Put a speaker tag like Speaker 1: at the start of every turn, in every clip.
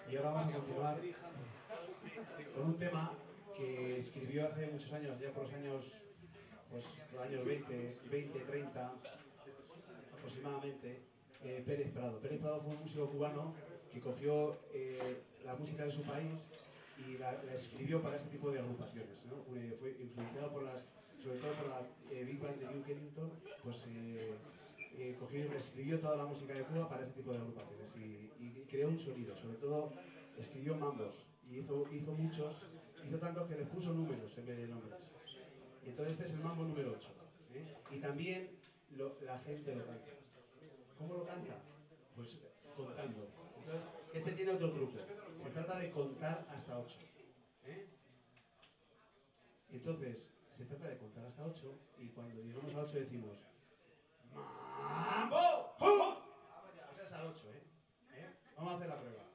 Speaker 1: Y ahora vamos a continuar con un tema que escribió hace muchos años, ya por los años, pues, los años 20, 30 aproximadamente, Pérez Prado. Pérez Prado fue un músico cubano que cogió la música de su país y la escribió para este tipo de agrupaciones, ¿no? Fue influenciado por sobre todo por la Big Band de Duke Ellington, pues cogió y reescribió toda la música de Cuba para este tipo de agrupaciones y creó un sonido. Sobre todo escribió mambos y hizo muchos, hizo tanto que les puso números en vez de nombres. Y entonces este es el mambo número 8. Y también la gente lo canta. ¿Cómo lo canta? Pues contando. Entonces, este tiene otro truco. Se trata de contar hasta 8. Entonces, se trata de contar hasta 8 y cuando llegamos a 8 decimos ¡Mambo! ¡Pum! Ese es al 8, Vamos a hacer la prueba.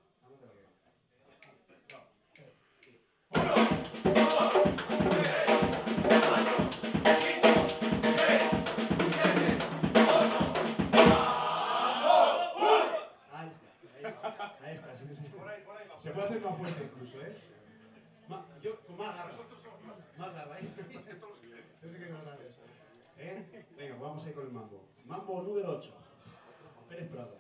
Speaker 1: Ahí está, sí. Se puede hacer más fuerte incluso, Yo con más garra. Más garra, Yo sé que no sabe eso. Venga, vamos a ir con el mambo. Mambo número 8. Pérez Prado.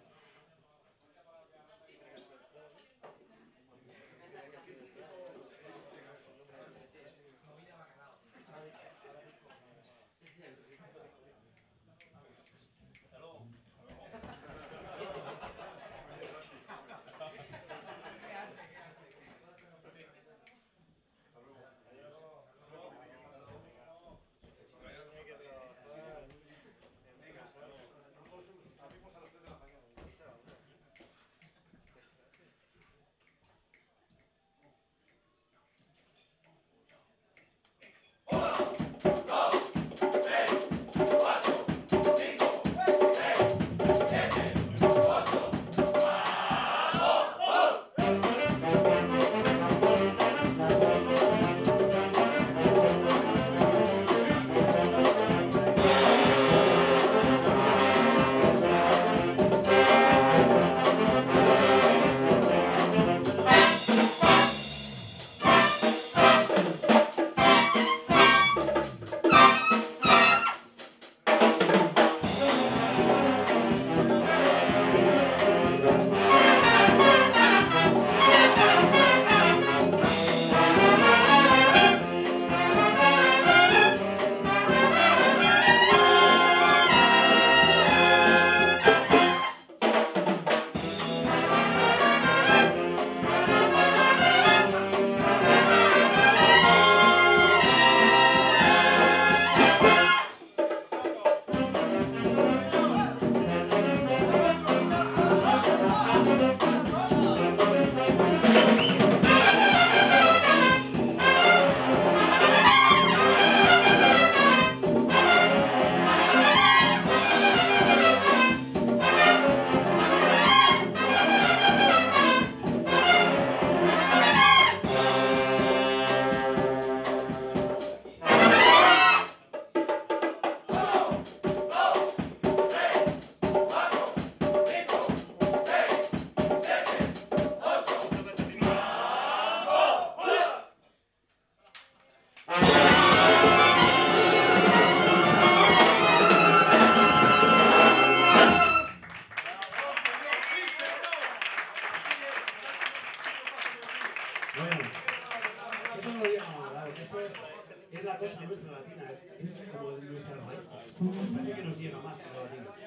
Speaker 1: Es la cosa nuestra latina, es como de nuestras raíces. Parece que nos llega más a la latina.